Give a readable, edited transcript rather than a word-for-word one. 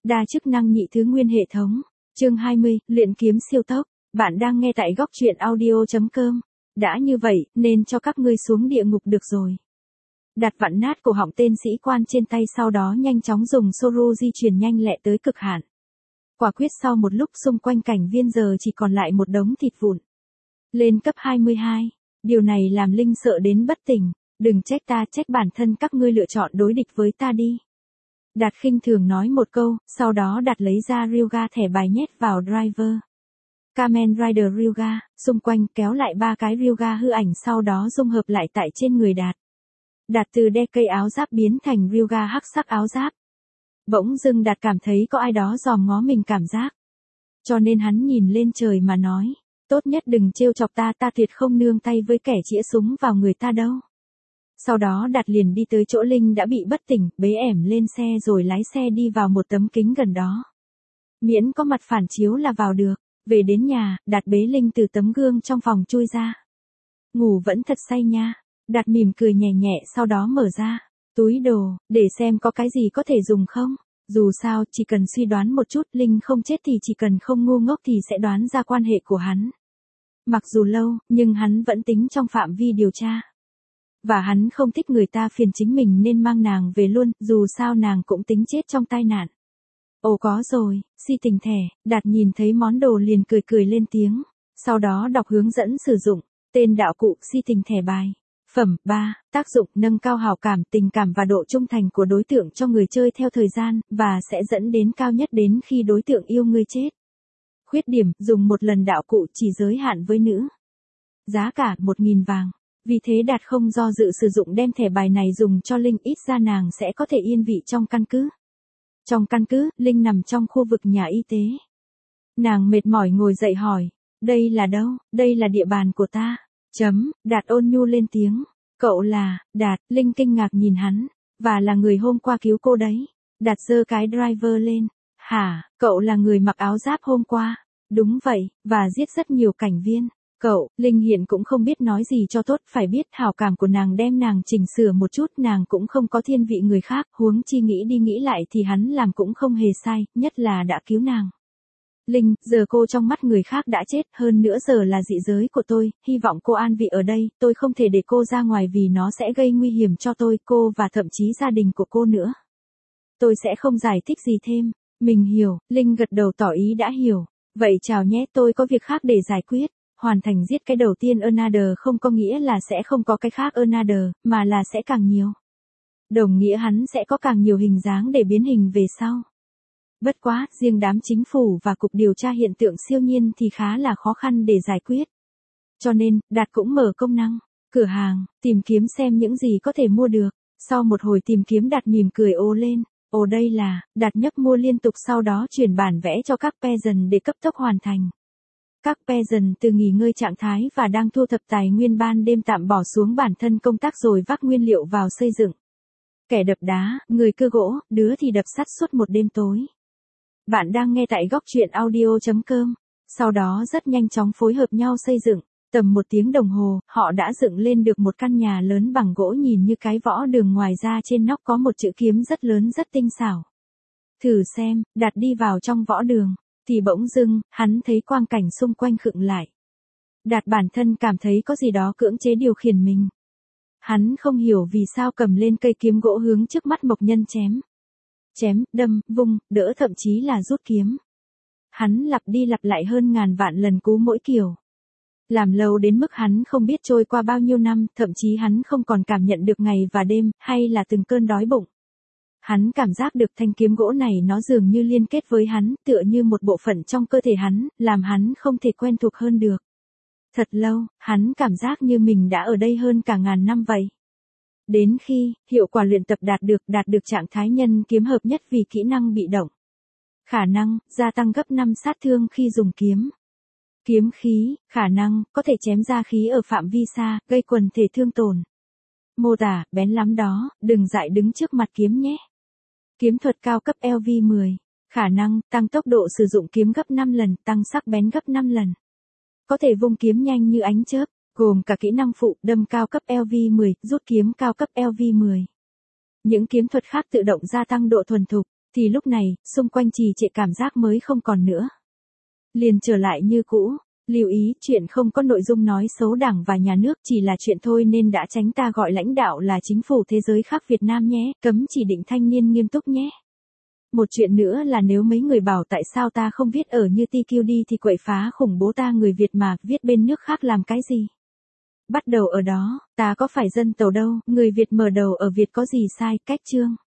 Đa chức năng nhị thứ nguyên hệ thống. Chương 20, luyện kiếm siêu tốc. Bạn đang nghe tại góc truyện audio.com. Đã như vậy, nên cho các ngươi xuống địa ngục được rồi. Đặt vặn nát cổ họng tên sĩ quan trên tay, sau đó nhanh chóng dùng Soru di chuyển nhanh lẹ tới cực hạn. Quả quyết sau một lúc xung quanh cảnh viên giờ chỉ còn lại một đống thịt vụn. Lên cấp 22. Điều này làm Linh sợ đến bất tỉnh. Đừng trách ta, trách bản thân các ngươi lựa chọn đối địch với ta đi. Đạt khinh thường nói một câu, sau đó Đạt lấy ra Ryuga thẻ bài nhét vào driver. Kamen Rider Ryuga, xung quanh kéo lại 3 cái Ryuga hư ảnh, sau đó dung hợp lại tại trên người Đạt. Đạt từ đe cây áo giáp biến thành Ryuga hắc sắc áo giáp. Bỗng dưng Đạt cảm thấy có ai đó dòm ngó mình cảm giác. Cho nên hắn nhìn lên trời mà nói, tốt nhất đừng trêu chọc ta, ta tuyệt không nương tay với kẻ chĩa súng vào người ta đâu. Sau đó Đạt liền đi tới chỗ Linh đã bị bất tỉnh, bế ẻm lên xe rồi lái xe đi vào một tấm kính gần đó. Miễn có mặt phản chiếu là vào được. Về đến nhà, Đạt bế Linh từ tấm gương trong phòng chui ra. Ngủ vẫn thật say nha. Đạt mỉm cười nhẹ nhẹ, sau đó mở ra túi đồ, để xem có cái gì có thể dùng không. Dù sao, chỉ cần suy đoán một chút, Linh không chết thì chỉ cần không ngu ngốc thì sẽ đoán ra quan hệ của hắn. Mặc dù lâu, nhưng hắn vẫn tính trong phạm vi điều tra. Và hắn không thích người ta phiền chính mình nên mang nàng về luôn, dù sao nàng cũng tính chết trong tai nạn. Ồ có rồi, si tình thẻ. Đạt nhìn thấy món đồ liền cười cười lên tiếng. Sau đó đọc hướng dẫn sử dụng. Tên đạo cụ si tình thẻ bài. Phẩm 3, tác dụng nâng cao hảo cảm, tình cảm và độ trung thành của đối tượng cho người chơi theo thời gian, và sẽ dẫn đến cao nhất đến khi đối tượng yêu ngươi chết. Khuyết điểm, dùng một lần đạo cụ chỉ giới hạn với nữ. Giá cả 1.000 vàng. Vì thế Đạt không do dự sử dụng đem thẻ bài này dùng cho Linh, ít ra nàng sẽ có thể yên vị trong căn cứ. Trong căn cứ, Linh nằm trong khu vực nhà y tế. Nàng mệt mỏi ngồi dậy hỏi, đây là đâu? Đây là địa bàn của ta. Đạt ôn nhu lên tiếng. Cậu là, Đạt, Linh kinh ngạc nhìn hắn, và là người hôm qua cứu cô đấy. Đạt giơ cái driver lên. Hả, cậu là người mặc áo giáp hôm qua? Đúng vậy, và giết rất nhiều cảnh viên. Cậu, Linh hiện cũng không biết nói gì cho tốt, phải biết hảo cảm của nàng đem nàng chỉnh sửa một chút, nàng cũng không có thiên vị người khác, huống chi nghĩ đi nghĩ lại thì hắn làm cũng không hề sai, nhất là đã cứu nàng. Linh, giờ cô trong mắt người khác đã chết, hơn nữa giờ là dị giới của tôi, hy vọng cô an vị ở đây, tôi không thể để cô ra ngoài vì nó sẽ gây nguy hiểm cho tôi, cô và thậm chí gia đình của cô nữa. Tôi sẽ không giải thích gì thêm. Mình hiểu, Linh gật đầu tỏ ý đã hiểu. Vậy chào nhé, tôi có việc khác để giải quyết. Hoàn thành giết cái đầu tiên another không có nghĩa là sẽ không có cái khác another, mà là sẽ càng nhiều. Đồng nghĩa hắn sẽ có càng nhiều hình dáng để biến hình về sau. Bất quá, riêng đám chính phủ và cục điều tra hiện tượng siêu nhiên thì khá là khó khăn để giải quyết. Cho nên, Đạt cũng mở công năng cửa hàng, tìm kiếm xem những gì có thể mua được. Sau một hồi tìm kiếm, Đạt mỉm cười ô lên. Ồ đây là, Đạt nhấp mua liên tục, sau đó chuyển bản vẽ cho các peasant để cấp tốc hoàn thành. Các peasant từ nghỉ ngơi trạng thái và đang thu thập tài nguyên ban đêm tạm bỏ xuống bản thân công tác rồi vác nguyên liệu vào xây dựng. Kẻ đập đá, người cưa gỗ, đứa thì đập sắt suốt một đêm tối. Bạn đang nghe tại góc truyện audio.com. Sau đó rất nhanh chóng phối hợp nhau xây dựng. Tầm 1 tiếng đồng hồ, họ đã dựng lên được một căn nhà lớn bằng gỗ nhìn như cái võ đường, ngoài ra trên nóc có một chữ kiếm rất lớn rất tinh xảo. Thử xem, Đạt đi vào trong võ đường, thì bỗng dưng, hắn thấy quang cảnh xung quanh khựng lại. Đạt bản thân cảm thấy có gì đó cưỡng chế điều khiển mình. Hắn không hiểu vì sao cầm lên cây kiếm gỗ hướng trước mắt Mộc Nhân chém. Chém, đâm, vung, đỡ, thậm chí là rút kiếm. Hắn lặp đi lặp lại hơn ngàn vạn lần cú mỗi kiểu. Làm lâu đến mức hắn không biết trôi qua bao nhiêu năm, thậm chí hắn không còn cảm nhận được ngày và đêm, hay là từng cơn đói bụng. Hắn cảm giác được thanh kiếm gỗ này nó dường như liên kết với hắn, tựa như một bộ phận trong cơ thể hắn, làm hắn không thể quen thuộc hơn được. Thật lâu, hắn cảm giác như mình đã ở đây hơn cả ngàn năm vậy. Đến khi, hiệu quả luyện tập đạt được trạng thái nhân kiếm hợp nhất vì kỹ năng bị động. Khả năng, gia tăng gấp 5 sát thương khi dùng kiếm. Kiếm khí, khả năng, có thể chém ra khí ở phạm vi xa, gây quần thể thương tổn. Mô tả, bén lắm đó, đừng dại đứng trước mặt kiếm nhé. Kiếm thuật cao cấp LV10. Khả năng, tăng tốc độ sử dụng kiếm gấp 5 lần, tăng sắc bén gấp 5 lần. Có thể vung kiếm nhanh như ánh chớp, gồm cả kỹ năng phụ, đâm cao cấp LV10, rút kiếm cao cấp LV10. Những kiếm thuật khác tự động gia tăng độ thuần thục. thì lúc này, xung quanh trì trệ cảm giác mới không còn nữa. Liền trở lại như cũ. Lưu ý, chuyện không có nội dung nói xấu Đảng và Nhà nước, chỉ là chuyện thôi nên đã tránh ta gọi lãnh đạo là chính phủ thế giới khác Việt Nam nhé, cấm chỉ định thanh niên nghiêm túc nhé. Một chuyện nữa là nếu mấy người bảo tại sao ta không viết ở như TQD thì quậy phá khủng bố ta người Việt mà, viết bên nước khác làm cái gì? Bắt đầu ở đó, ta có phải dân tàu đâu, người Việt mở đầu ở Việt có gì sai, cách chương.